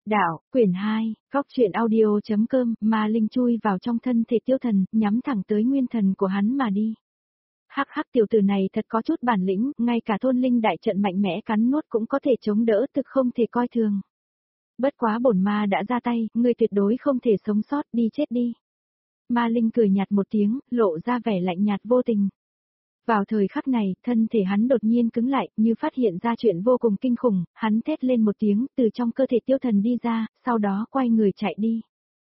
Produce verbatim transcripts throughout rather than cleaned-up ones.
Đạo, quyển hai, góc truyện audio.com, Ma Linh chui vào trong thân thể Tiêu Thần, nhắm thẳng tới nguyên thần của hắn mà đi. Hắc hắc, tiểu tử này thật có chút bản lĩnh, ngay cả thôn linh đại trận mạnh mẽ cắn nuốt cũng có thể chống đỡ, thực không thể coi thường. Bất quá bổn ma đã ra tay, ngươi tuyệt đối không thể sống sót, đi chết đi. Ma Linh cười nhạt một tiếng, lộ ra vẻ lạnh nhạt vô tình. Vào thời khắc này, thân thể hắn đột nhiên cứng lại, như phát hiện ra chuyện vô cùng kinh khủng, hắn thét lên một tiếng, từ trong cơ thể Tiêu Thần đi ra, sau đó quay người chạy đi.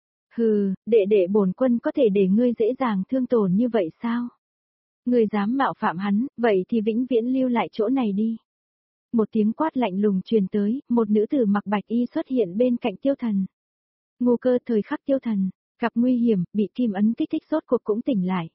Hừ, đệ đệ bổn quân có thể để ngươi dễ dàng thương tổn như vậy sao? Ngươi dám mạo phạm hắn, vậy thì vĩnh viễn lưu lại chỗ này đi. Một tiếng quát lạnh lùng truyền tới, một nữ tử mặc bạch y xuất hiện bên cạnh Tiêu Thần. Ngu Cơ, thời khắc Tiêu Thần gặp nguy hiểm, bị kim ấn kích thích rốt cuộc cũng tỉnh lại.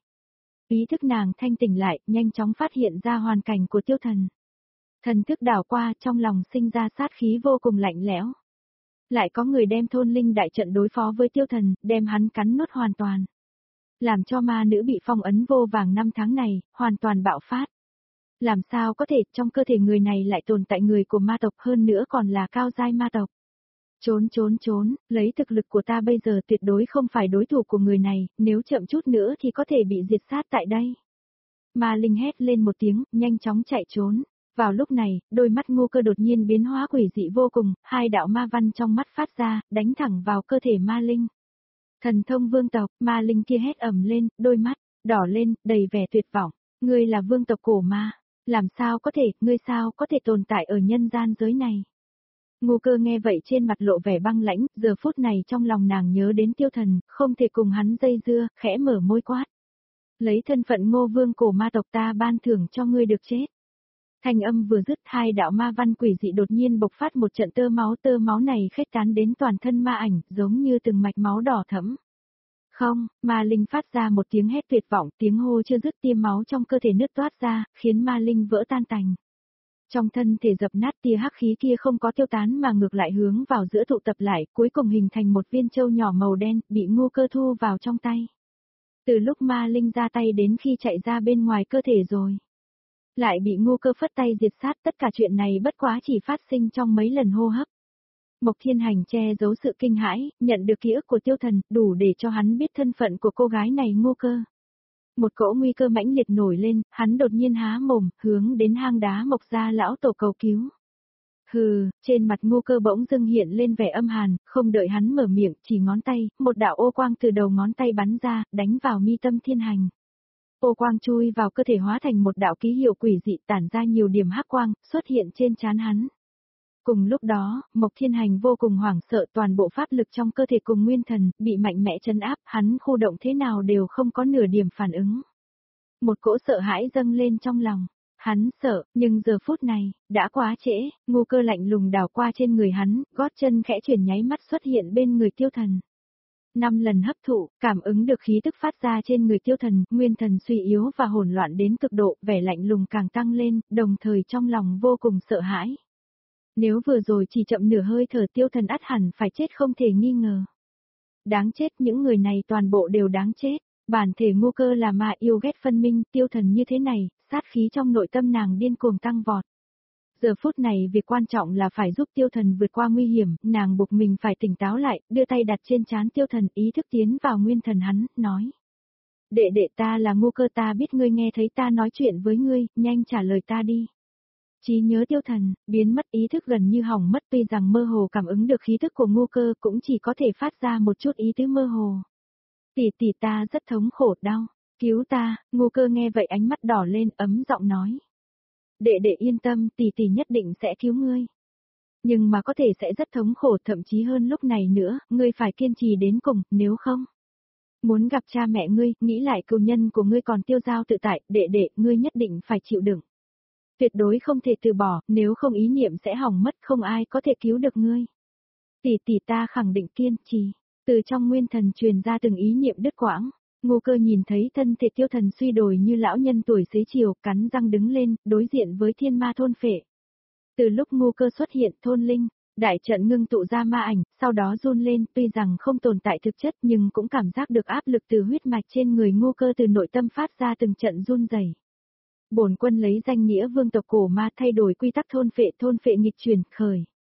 Ý thức nàng thanh tỉnh lại, nhanh chóng phát hiện ra hoàn cảnh của Tiêu Thần. Thần thức đảo qua, trong lòng sinh ra sát khí vô cùng lạnh lẽo. Lại có người đem thôn linh đại trận đối phó với Tiêu Thần, đem hắn cắn nuốt hoàn toàn. Làm cho ma nữ bị phong ấn vô vàng năm tháng này, hoàn toàn bạo phát. Làm sao có thể, trong cơ thể người này lại tồn tại người của ma tộc, hơn nữa còn là cao giai ma tộc. Trốn trốn trốn, lấy thực lực của ta bây giờ tuyệt đối không phải đối thủ của người này, nếu chậm chút nữa thì có thể bị diệt sát tại đây. Ma Linh hét lên một tiếng, nhanh chóng chạy trốn. Vào lúc này, đôi mắt Ngu Cơ đột nhiên biến hóa quỷ dị vô cùng, hai đạo ma văn trong mắt phát ra, đánh thẳng vào cơ thể Ma Linh. Thần thông vương tộc, Ma Linh kia hét ầm lên, đôi mắt đỏ lên, đầy vẻ tuyệt vọng. Ngươi là vương tộc cổ ma, làm sao có thể, ngươi sao có thể tồn tại ở nhân gian giới này? Ngu Cơ nghe vậy trên mặt lộ vẻ băng lãnh, giờ phút này trong lòng nàng nhớ đến Tiêu Thần, không thể cùng hắn dây dưa, khẽ mở môi quát. Lấy thân phận Ngô Vương cổ ma tộc ta ban thưởng cho ngươi được chết. Thanh âm vừa dứt, hai đạo ma văn quỷ dị đột nhiên bộc phát một trận tơ máu, tơ máu này khuếch tán đến toàn thân ma ảnh, giống như từng mạch máu đỏ thẫm. Không, Ma Linh phát ra một tiếng hét tuyệt vọng, tiếng hô chưa dứt, tia máu trong cơ thể nứt toát ra, khiến Ma Linh vỡ tan tành. Trong thân thể dập nát, tia hắc khí kia không có tiêu tán mà ngược lại hướng vào giữa tụ tập lại, cuối cùng hình thành một viên châu nhỏ màu đen, bị Ngu Cơ thu vào trong tay. Từ lúc Ma Linh ra tay đến khi chạy ra bên ngoài cơ thể rồi, lại bị Ngu Cơ phất tay diệt sát, tất cả chuyện này bất quá chỉ phát sinh trong mấy lần hô hấp. Mộc Thiên Hành che giấu sự kinh hãi, nhận được ký ức của Tiêu Thần, đủ để cho hắn biết thân phận của cô gái này Ngu Cơ. Một cỗ nguy cơ mãnh liệt nổi lên, hắn đột nhiên há mồm, hướng đến hang đá Mộc gia lão tổ cầu cứu. Hừ, trên mặt Ngu Cơ bỗng dưng hiện lên vẻ âm hàn, không đợi hắn mở miệng, chỉ ngón tay, một đạo ô quang từ đầu ngón tay bắn ra, đánh vào mi tâm Thiên Hành. Ô quang chui vào cơ thể hóa thành một đạo ký hiệu quỷ dị, tản ra nhiều điểm hắc quang, xuất hiện trên trán hắn. Cùng lúc đó, Mộc Thiên Hành vô cùng hoảng sợ, toàn bộ pháp lực trong cơ thể cùng nguyên thần, bị mạnh mẽ trấn áp, hắn khu động thế nào đều không có nửa điểm phản ứng. Một cỗ sợ hãi dâng lên trong lòng. Hắn sợ, nhưng giờ phút này, đã quá trễ, Ngu Cơ lạnh lùng đảo qua trên người hắn, gót chân khẽ chuyển nháy mắt xuất hiện bên người Tiêu Thần. Năm lần hấp thụ, cảm ứng được khí tức phát ra trên người Tiêu Thần, nguyên thần suy yếu và hỗn loạn đến cực độ, vẻ lạnh lùng càng tăng lên, đồng thời trong lòng vô cùng sợ hãi. Nếu vừa rồi chỉ chậm nửa hơi thở, Tiêu Thần ắt hẳn phải chết không thể nghi ngờ. Đáng chết, những người này toàn bộ đều đáng chết. Bản thể Ngu Cơ là ma yêu ghét phân minh, Tiêu Thần như thế này, sát khí trong nội tâm nàng điên cuồng tăng vọt. Giờ phút này việc quan trọng là phải giúp Tiêu Thần vượt qua nguy hiểm, nàng buộc mình phải tỉnh táo lại, đưa tay đặt trên trán Tiêu Thần, ý thức tiến vào nguyên thần hắn, nói. Đệ đệ, ta là Ngu Cơ, ta biết ngươi nghe thấy ta nói chuyện với ngươi, nhanh trả lời ta đi. Trí nhớ Tiêu Thần, biến mất, ý thức gần như hỏng mất, tuy rằng mơ hồ cảm ứng được khí thức của Ngu Cơ, cũng chỉ có thể phát ra một chút ý tứ mơ hồ. Tỷ tỷ, ta rất thống khổ, đau, cứu ta. Ngu Cơ nghe vậy ánh mắt đỏ lên, ấm giọng nói. Đệ đệ yên tâm, tỷ tỷ nhất định sẽ cứu ngươi. Nhưng mà có thể sẽ rất thống khổ, thậm chí hơn lúc này nữa, ngươi phải kiên trì đến cùng, nếu không. Muốn gặp cha mẹ ngươi, nghĩ lại cừu nhân của ngươi còn tiêu dao tự tại, đệ đệ, ngươi nhất định phải chịu đựng. Tuyệt đối không thể từ bỏ, nếu không ý niệm sẽ hỏng mất, không ai có thể cứu được ngươi. Tỷ tỷ, ta khẳng định kiên trì. Từ trong nguyên thần truyền ra từng ý niệm đứt quãng. Ngu Cơ nhìn thấy thân thể Tiêu Thần suy đồi như lão nhân tuổi xế chiều, cắn răng đứng lên, đối diện với thiên ma thôn phệ. Từ lúc Ngu Cơ xuất hiện, thôn linh, đại trận ngưng tụ ra ma ảnh, sau đó run lên, tuy rằng không tồn tại thực chất nhưng cũng cảm giác được áp lực từ huyết mạch trên người Ngu Cơ, từ nội tâm phát ra từng trận run rẩy. Bổn quân lấy danh nghĩa vương tộc cổ ma thay đổi quy tắc thôn phệ, thôn phệ nghịch chuyển, khởi.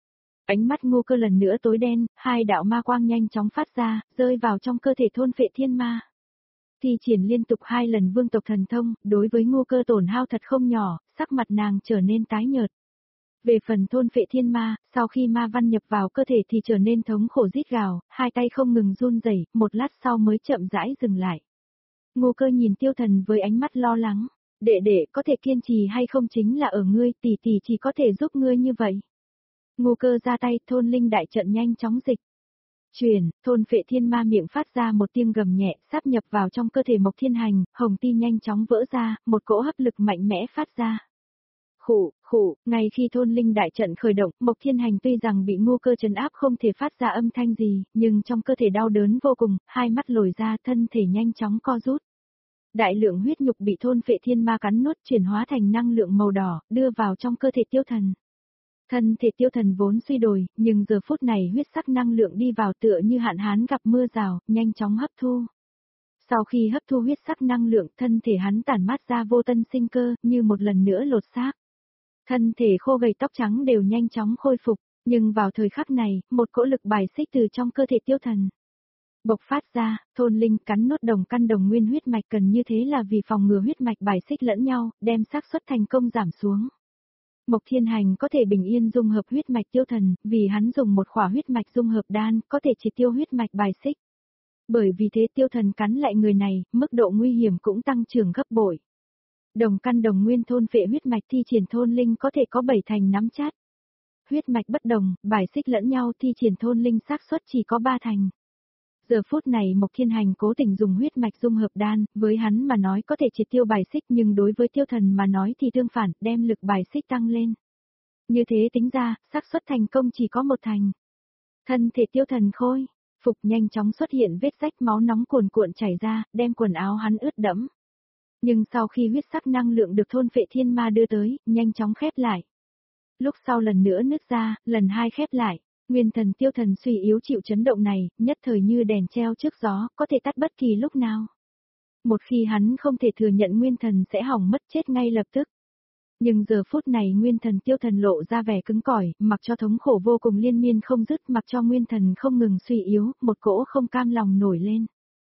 Ánh mắt Ngô Cơ lần nữa tối đen, hai đạo ma quang nhanh chóng phát ra, rơi vào trong cơ thể thôn phệ thiên ma. Thi triển liên tục hai lần vương tộc thần thông, đối với Ngô Cơ tổn hao thật không nhỏ, sắc mặt nàng trở nên tái nhợt. Về phần thôn phệ thiên ma, sau khi ma văn nhập vào cơ thể thì trở nên thống khổ rít gào, hai tay không ngừng run rẩy, một lát sau mới chậm rãi dừng lại. Ngô Cơ nhìn Tiêu Thần với ánh mắt lo lắng, đệ đệ có thể kiên trì hay không chính là ở ngươi, tỷ tỷ chỉ có thể giúp ngươi như vậy. Ngô Cơ ra tay, thôn linh đại trận nhanh chóng dịch. Chuyển, thôn phệ thiên ma miệng phát ra một tiếng gầm nhẹ, sáp nhập vào trong cơ thể Mộc Thiên Hành, hồng ti nhanh chóng vỡ ra, một cỗ hấp lực mạnh mẽ phát ra. Khụ, khụ, ngay khi thôn linh đại trận khởi động, Mộc Thiên Hành tuy rằng bị Ngô Cơ trấn áp không thể phát ra âm thanh gì, nhưng trong cơ thể đau đớn vô cùng, hai mắt lồi ra, thân thể nhanh chóng co rút. Đại lượng huyết nhục bị thôn phệ thiên ma cắn nuốt chuyển hóa thành năng lượng màu đỏ, đưa vào trong cơ thể Tiêu Thần. Thân thể Tiêu Thần vốn suy đồi, nhưng giờ phút này huyết sắc năng lượng đi vào tựa như hạn hán gặp mưa rào, nhanh chóng hấp thu. Sau khi hấp thu huyết sắc năng lượng, thân thể hắn tản mát ra vô tân sinh cơ, như một lần nữa lột xác. Thân thể khô gầy tóc trắng đều nhanh chóng khôi phục, nhưng vào thời khắc này, một cỗ lực bài xích từ trong cơ thể Tiêu Thần bộc phát ra, thôn linh cắn nuốt đồng căn đồng nguyên huyết mạch cần như thế là vì phòng ngừa huyết mạch bài xích lẫn nhau, đem xác suất thành công giảm xuống. Mộc Thiên Hành có thể bình yên dung hợp huyết mạch Tiêu Thần, vì hắn dùng một khỏa huyết mạch dung hợp đan, có thể triệt tiêu huyết mạch bài xích. Bởi vì thế Tiêu Thần cắn lại người này, mức độ nguy hiểm cũng tăng trưởng gấp bội. Đồng căn đồng nguyên thôn phệ huyết mạch thi triển thôn linh có thể có bảy thành nắm chắc. Huyết mạch bất đồng, bài xích lẫn nhau thi triển thôn linh xác suất chỉ có ba thành. Giờ phút này Mộc Thiên Hành cố tình dùng huyết mạch dung hợp đan, với hắn mà nói có thể triệt tiêu bài xích nhưng đối với Tiêu Thần mà nói thì tương phản, đem lực bài xích tăng lên. Như thế tính ra, xác suất thành công chỉ có một thành. Thân thể Tiêu Thần khôi phục nhanh chóng xuất hiện vết rách, máu nóng cuồn cuộn chảy ra, đem quần áo hắn ướt đẫm. Nhưng sau khi huyết sắc năng lượng được thôn phệ thiên ma đưa tới, nhanh chóng khép lại. Lúc sau lần nữa nứt ra, lần hai khép lại. Nguyên thần Tiêu Thần suy yếu chịu chấn động này, nhất thời như đèn treo trước gió, có thể tắt bất kỳ lúc nào. Một khi hắn không thể thừa nhận nguyên thần sẽ hỏng mất chết ngay lập tức. Nhưng giờ phút này nguyên thần Tiêu Thần lộ ra vẻ cứng cỏi, mặc cho thống khổ vô cùng liên miên không dứt, mặc cho nguyên thần không ngừng suy yếu, một cỗ không cam lòng nổi lên.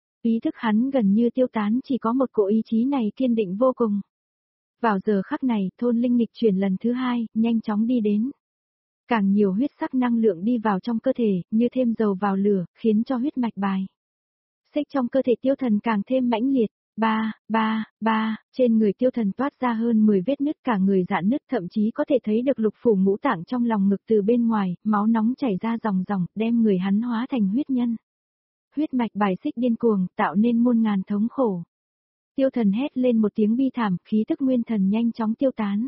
Ý thức hắn gần như tiêu tán, chỉ có một cỗ ý chí này kiên định vô cùng. Vào giờ khắc này, thôn linh nghịch chuyển lần thứ hai, nhanh chóng đi đến. Càng nhiều huyết sắc năng lượng đi vào trong cơ thể, như thêm dầu vào lửa, khiến cho huyết mạch bài xích trong cơ thể Tiêu Thần càng thêm mãnh liệt. Ba, ba, ba, trên người Tiêu Thần toát ra hơn mười vết nứt, cả người rạn nứt, thậm chí có thể thấy được lục phủ ngũ tạng trong lòng ngực từ bên ngoài, máu nóng chảy ra ròng ròng, đem người hắn hóa thành huyết nhân. Huyết mạch bài xích điên cuồng, tạo nên muôn ngàn thống khổ. Tiêu Thần hét lên một tiếng bi thảm, khí tức nguyên thần nhanh chóng tiêu tán.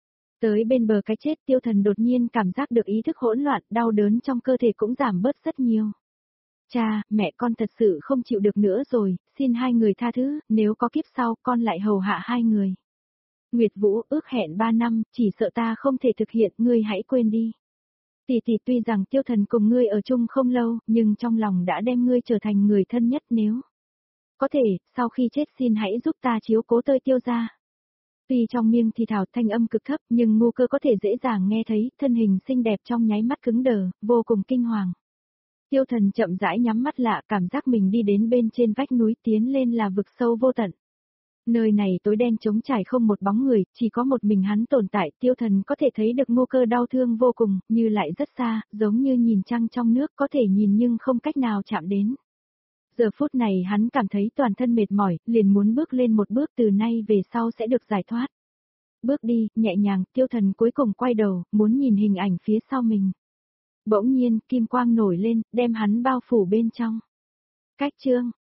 Tới bên bờ cái chết, Tiêu Thần đột nhiên cảm giác được ý thức hỗn loạn, đau đớn trong cơ thể cũng giảm bớt rất nhiều. Cha, mẹ con thật sự không chịu được nữa rồi, xin hai người tha thứ, nếu có kiếp sau con lại hầu hạ hai người. Nguyệt Vũ ước hẹn ba năm, chỉ sợ ta không thể thực hiện, ngươi hãy quên đi. Tỷ tỷ, tuy rằng Tiêu Thần cùng ngươi ở chung không lâu, nhưng trong lòng đã đem ngươi trở thành người thân nhất, nếu có thể, sau khi chết xin hãy giúp ta chiếu cố tơi Tiêu gia. Tuy trong miệng thì thảo thanh âm cực thấp, nhưng Ngô Cơ có thể dễ dàng nghe thấy, thân hình xinh đẹp trong nháy mắt cứng đờ, vô cùng kinh hoàng. Tiêu Thần chậm rãi nhắm mắt lạ, cảm giác mình đi đến bên trên vách núi, tiến lên là vực sâu vô tận. Nơi này tối đen trống trải không một bóng người, chỉ có một mình hắn tồn tại. Tiêu Thần có thể thấy được Ngô Cơ đau thương vô cùng, như lại rất xa, giống như nhìn trăng trong nước, có thể nhìn nhưng không cách nào chạm đến. Giờ phút này hắn cảm thấy toàn thân mệt mỏi, liền muốn bước lên một bước, từ nay về sau sẽ được giải thoát. Bước đi, nhẹ nhàng, Tiêu Thần cuối cùng quay đầu, muốn nhìn hình ảnh phía sau mình. Bỗng nhiên, kim quang nổi lên, đem hắn bao phủ bên trong. Cách chương